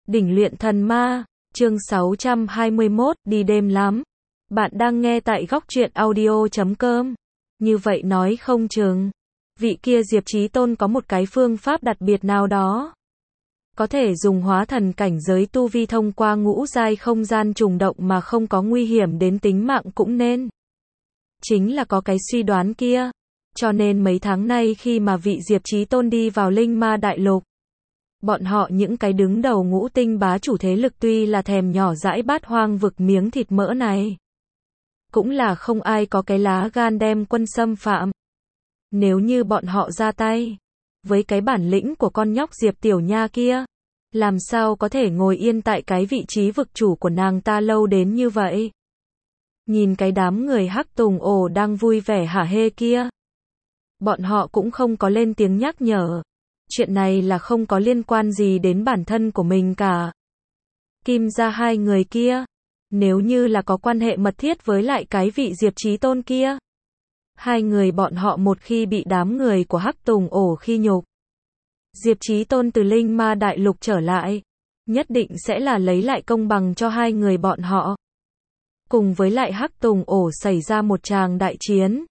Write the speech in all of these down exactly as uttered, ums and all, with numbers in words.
Đỉnh luyện thần ma, chương sáu trăm hai mươi mốt, đi đêm lắm. Bạn đang nghe tại góc truyện audio chấm com. Như vậy nói không chừng, vị kia Diệp Chí Tôn có một cái phương pháp đặc biệt nào đó. Có thể dùng hóa thần cảnh giới tu vi thông qua ngũ giai không gian trùng động mà không có nguy hiểm đến tính mạng cũng nên. Chính là có cái suy đoán kia. Cho nên mấy tháng nay khi mà vị Diệp Chí Tôn đi vào Linh Ma Đại Lục, bọn họ những cái đứng đầu ngũ tinh bá chủ thế lực tuy là thèm nhỏ dãi bát hoang vực miếng thịt mỡ này, cũng là không ai có cái lá gan đem quân xâm phạm. Nếu như bọn họ ra tay, với cái bản lĩnh của con nhóc Diệp Tiểu Nha kia, làm sao có thể ngồi yên tại cái vị trí vực chủ của nàng ta lâu đến như vậy. Nhìn cái đám người Hắc Tùng ổ đang vui vẻ hả hê kia, bọn họ cũng không có lên tiếng nhắc nhở. Chuyện này là không có liên quan gì đến bản thân của mình cả. Kim gia hai người kia, nếu như là có quan hệ mật thiết với lại cái vị Diệp Chí Tôn kia, hai người bọn họ một khi bị đám người của Hắc Tùng ổ khi nhục, Diệp Chí Tôn từ Linh Ma Đại Lục trở lại, nhất định sẽ là lấy lại công bằng cho hai người bọn họ. Cùng với lại Hắc Tùng ổ xảy ra một tràng đại chiến.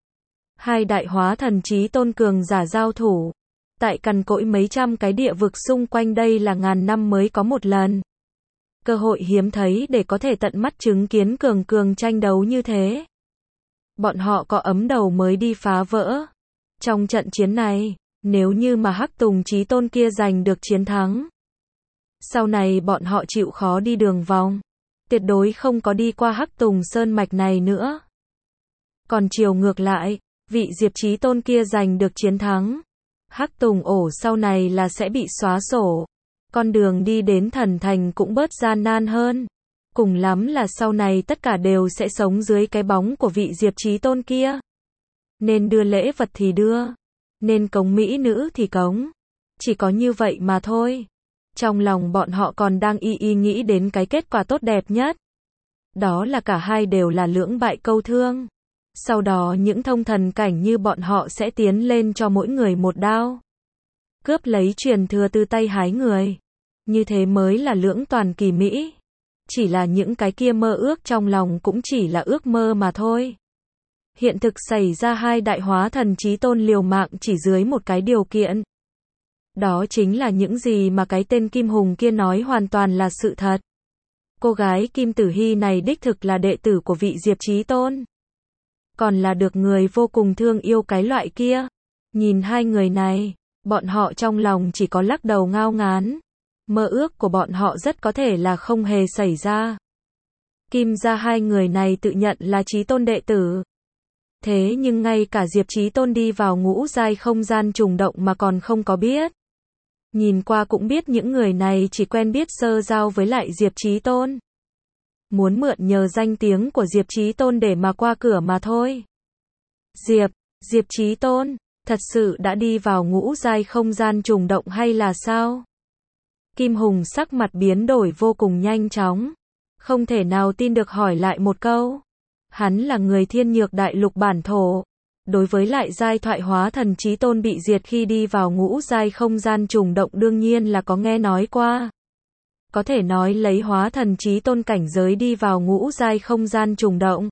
Hai đại hóa thần Chí Tôn cường giả giao thủ. Tại cằn cỗi mấy trăm cái địa vực xung quanh đây là ngàn năm mới có một lần. Cơ hội hiếm thấy để có thể tận mắt chứng kiến cường cường tranh đấu như thế. Bọn họ có ấm đầu mới đi phá vỡ. Trong trận chiến này, nếu như mà Hắc Tùng Chí Tôn kia giành được chiến thắng, sau này bọn họ chịu khó đi đường vòng, tuyệt đối không có đi qua Hắc Tùng Sơn Mạch này nữa. Còn chiều ngược lại, vị Diệp Chí Tôn kia giành được chiến thắng, Hắc Tùng ổ sau này là sẽ bị xóa sổ. Con đường đi đến thần thành cũng bớt gian nan hơn. Cùng lắm là sau này tất cả đều sẽ sống dưới cái bóng của vị Diệp Chí Tôn kia. Nên đưa lễ vật thì đưa, nên cống mỹ nữ thì cống. Chỉ có như vậy mà thôi. Trong lòng bọn họ còn đang y y nghĩ đến cái kết quả tốt đẹp nhất. Đó là cả hai đều là lưỡng bại câu thương. Sau đó những thông thần cảnh như bọn họ sẽ tiến lên cho mỗi người một đao. Cướp lấy truyền thừa từ tay hái người. Như thế mới là lưỡng toàn kỳ mỹ. Chỉ là những cái kia mơ ước trong lòng cũng chỉ là ước mơ mà thôi. Hiện thực xảy ra hai đại hóa thần Chí Tôn liều mạng chỉ dưới một cái điều kiện. Đó chính là những gì mà cái tên Kim Hùng kia nói hoàn toàn là sự thật. Cô gái Kim Tử Hy này đích thực là đệ tử của vị Diệp Chí Tôn. Còn là được người vô cùng thương yêu cái loại kia. Nhìn hai người này, bọn họ trong lòng chỉ có lắc đầu ngao ngán. Mơ ước của bọn họ rất có thể là không hề xảy ra. Kim gia hai người này tự nhận là Chí Tôn đệ tử. Thế nhưng ngay cả Diệp Chí Tôn đi vào ngũ giai không gian trùng động mà còn không có biết. Nhìn qua cũng biết những người này chỉ quen biết sơ giao với lại Diệp Chí Tôn. Muốn mượn nhờ danh tiếng của Diệp Chí Tôn để mà qua cửa mà thôi. Diệp, Diệp Chí Tôn, thật sự đã đi vào ngũ giai không gian trùng động hay là sao? Kim Hùng sắc mặt biến đổi vô cùng nhanh chóng. Không thể nào tin được hỏi lại một câu. Hắn là người Thiên Nhược Đại Lục bản thổ. Đối với lại giai thoại hóa thần Chí Tôn bị diệt khi đi vào ngũ giai không gian trùng động đương nhiên là có nghe nói qua. Có thể nói lấy hóa thần Chí Tôn cảnh giới đi vào ngũ giai không gian trùng động.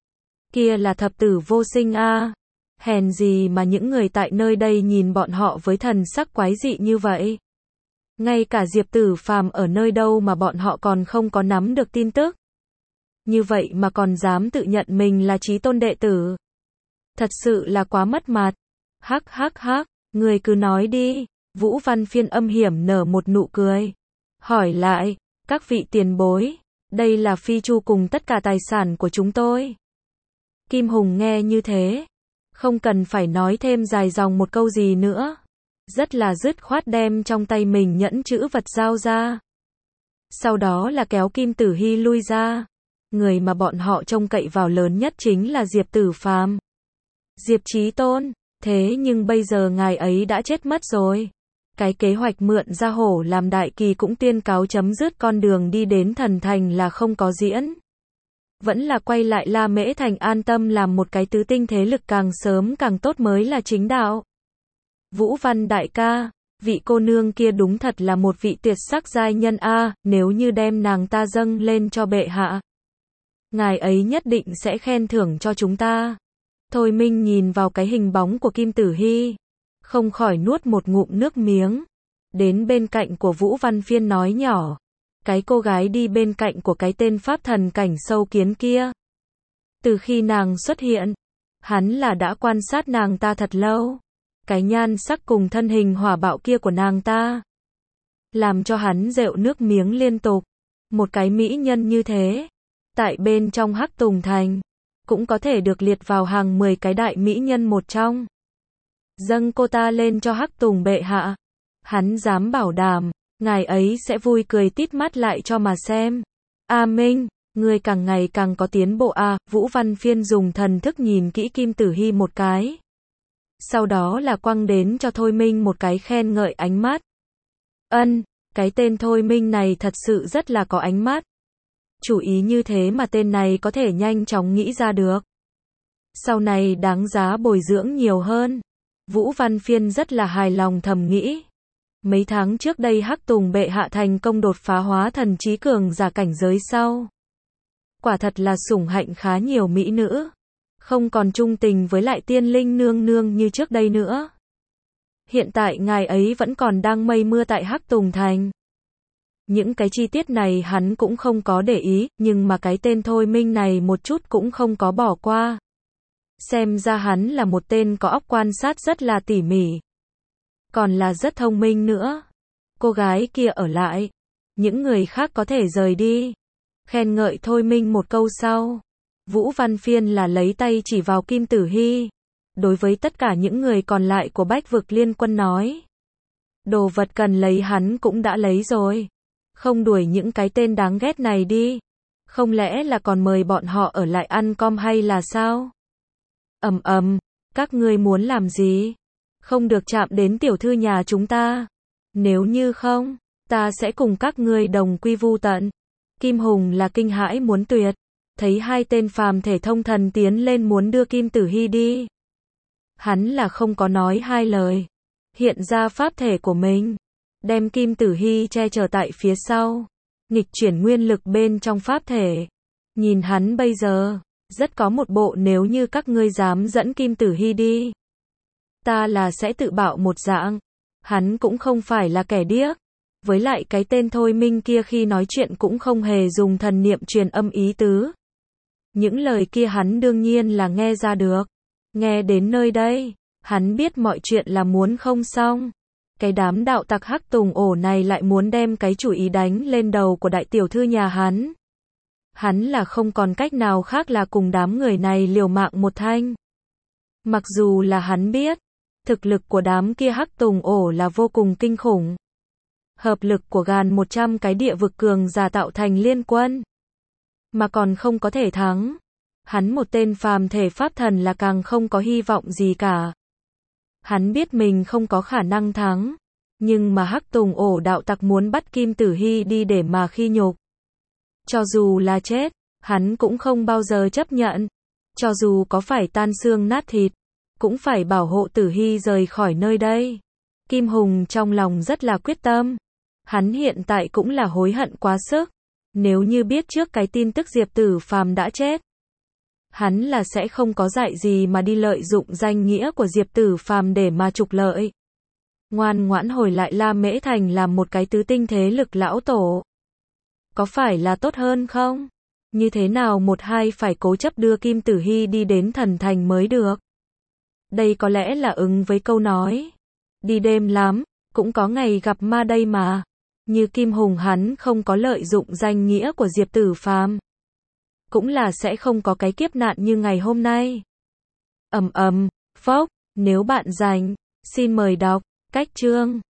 Kia là thập tử vô sinh a. À. Hèn gì mà những người tại nơi đây nhìn bọn họ với thần sắc quái dị như vậy. Ngay cả Diệp Tử Phàm ở nơi đâu mà bọn họ còn không có nắm được tin tức. Như vậy mà còn dám tự nhận mình là Chí Tôn đệ tử. Thật sự là quá mất mặt. Hắc hắc hắc, người cứ nói đi. Vũ Văn Phiên âm hiểm nở một nụ cười. Hỏi lại, các vị tiền bối, đây là phi chu cùng tất cả tài sản của chúng tôi. Kim Hùng nghe như thế, không cần phải nói thêm dài dòng một câu gì nữa. Rất là dứt khoát đem trong tay mình nhẫn chữ vật giao ra. Sau đó là kéo Kim Tử Hy lui ra. Người mà bọn họ trông cậy vào lớn nhất chính là Diệp Tử Phàm. Diệp Chí Tôn, thế nhưng bây giờ ngài ấy đã chết mất rồi. Cái kế hoạch mượn ra hổ làm đại kỳ cũng tuyên cáo chấm dứt con đường đi đến thần thành là không có diễn. Vẫn là quay lại La Mễ Thành an tâm làm một cái tứ tinh thế lực càng sớm càng tốt mới là chính đạo. Vũ Văn đại ca, vị cô nương kia đúng thật là một vị tuyệt sắc giai nhân a, nếu như đem nàng ta dâng lên cho bệ hạ, ngài ấy nhất định sẽ khen thưởng cho chúng ta. Thôi Minh nhìn vào cái hình bóng của Kim Tử Hy, không khỏi nuốt một ngụm nước miếng. Đến bên cạnh của Vũ Văn Phiên nói nhỏ, cái cô gái đi bên cạnh của cái tên pháp thần cảnh sâu kiến kia. Từ khi nàng xuất hiện, hắn là đã quan sát nàng ta thật lâu. Cái nhan sắc cùng thân hình hỏa bạo kia của nàng ta, làm cho hắn rệu nước miếng liên tục. Một cái mỹ nhân như thế, tại bên trong Hắc Tùng Thành, cũng có thể được liệt vào hàng mười cái đại mỹ nhân một trong. Dâng cô ta lên cho Hắc Tùng bệ hạ, hắn dám bảo đảm, ngài ấy sẽ vui cười tít mắt lại cho mà xem. A Minh, ngươi càng ngày càng có tiến bộ a. Vũ Văn Phiên dùng thần thức nhìn kỹ Kim Tử Hy một cái. Sau đó là quăng đến cho Thôi Minh một cái khen ngợi ánh mắt. Ân, cái tên Thôi Minh này thật sự rất là có ánh mắt. Chủ ý như thế mà tên này có thể nhanh chóng nghĩ ra được. Sau này đáng giá bồi dưỡng nhiều hơn. Vũ Văn Phiên rất là hài lòng thầm nghĩ. Mấy tháng trước đây Hắc Tùng bệ hạ thành công đột phá hóa thần trí cường giả cảnh giới sau. Quả thật là sủng hạnh khá nhiều mỹ nữ. Không còn trung tình với lại tiên linh nương nương như trước đây nữa. Hiện tại ngài ấy vẫn còn đang mây mưa tại Hắc Tùng Thành. Những cái chi tiết này hắn cũng không có để ý, nhưng mà cái tên Thôi Minh này một chút cũng không có bỏ qua. Xem ra hắn là một tên có óc quan sát rất là tỉ mỉ. Còn là rất thông minh nữa. Cô gái kia ở lại. Những người khác có thể rời đi. Khen ngợi Thôi Minh một câu sau. Vũ Văn Phiên là lấy tay chỉ vào Kim Tử Hy. Đối với tất cả những người còn lại của Bách Vực Liên Quân nói. Đồ vật cần lấy hắn cũng đã lấy rồi. Không đuổi những cái tên đáng ghét này đi. Không lẽ là còn mời bọn họ ở lại ăn com hay là sao? Ầm ầm, các ngươi muốn làm gì? Không được chạm đến tiểu thư nhà chúng ta. Nếu như không, ta sẽ cùng các ngươi đồng quy vu tận. Kim Hùng là kinh hãi muốn tuyệt. Thấy hai tên phàm thể thông thần tiến lên muốn đưa Kim Tử Hy đi. Hắn là không có nói hai lời. Hiện ra pháp thể của mình. Đem Kim Tử Hy che chở tại phía sau. Nghịch chuyển nguyên lực bên trong pháp thể. Nhìn hắn bây giờ, rất có một bộ nếu như các ngươi dám dẫn Kim Tử Hy đi. Ta là sẽ tự bạo một dạng. Hắn cũng không phải là kẻ điếc. Với lại cái tên Thôi Minh kia khi nói chuyện cũng không hề dùng thần niệm truyền âm ý tứ. Những lời kia hắn đương nhiên là nghe ra được. Nghe đến nơi đây, hắn biết mọi chuyện là muốn không xong. Cái đám đạo tặc Hắc Tùng ổ này lại muốn đem cái chủ ý đánh lên đầu của đại tiểu thư nhà hắn. Hắn là không còn cách nào khác là cùng đám người này liều mạng một thanh. Mặc dù là hắn biết, thực lực của đám kia Hắc Tùng ổ là vô cùng kinh khủng. Hợp lực của gần một trăm cái địa vực cường giả tạo thành liên quân. Mà còn không có thể thắng. Hắn một tên phàm thể pháp thần là càng không có hy vọng gì cả. Hắn biết mình không có khả năng thắng. Nhưng mà Hắc Tùng ổ đạo tặc muốn bắt Kim Tử Hy đi để mà khi nhục. Cho dù là chết, hắn cũng không bao giờ chấp nhận. Cho dù có phải tan xương nát thịt, cũng phải bảo hộ Tử Hy rời khỏi nơi đây. Kim Hùng trong lòng rất là quyết tâm. Hắn hiện tại cũng là hối hận quá sức. Nếu như biết trước cái tin tức Diệp Tử Phàm đã chết, hắn là sẽ không có dại gì mà đi lợi dụng danh nghĩa của Diệp Tử Phàm để mà trục lợi. Ngoan ngoãn hồi lại La Mễ Thành làm một cái tứ tinh thế lực lão tổ. Có phải là tốt hơn không? Như thế nào một hai phải cố chấp đưa Kim Tử Hy đi đến thần thành mới được. Đây có lẽ là ứng với câu nói. Đi đêm lắm, cũng có ngày gặp ma đây mà. Như Kim Hùng hắn không có lợi dụng danh nghĩa của Diệp Tử Phàm, cũng là sẽ không có cái kiếp nạn như ngày hôm nay. Ầm ầm, phốc, nếu bạn rảnh, xin mời đọc, cách chương.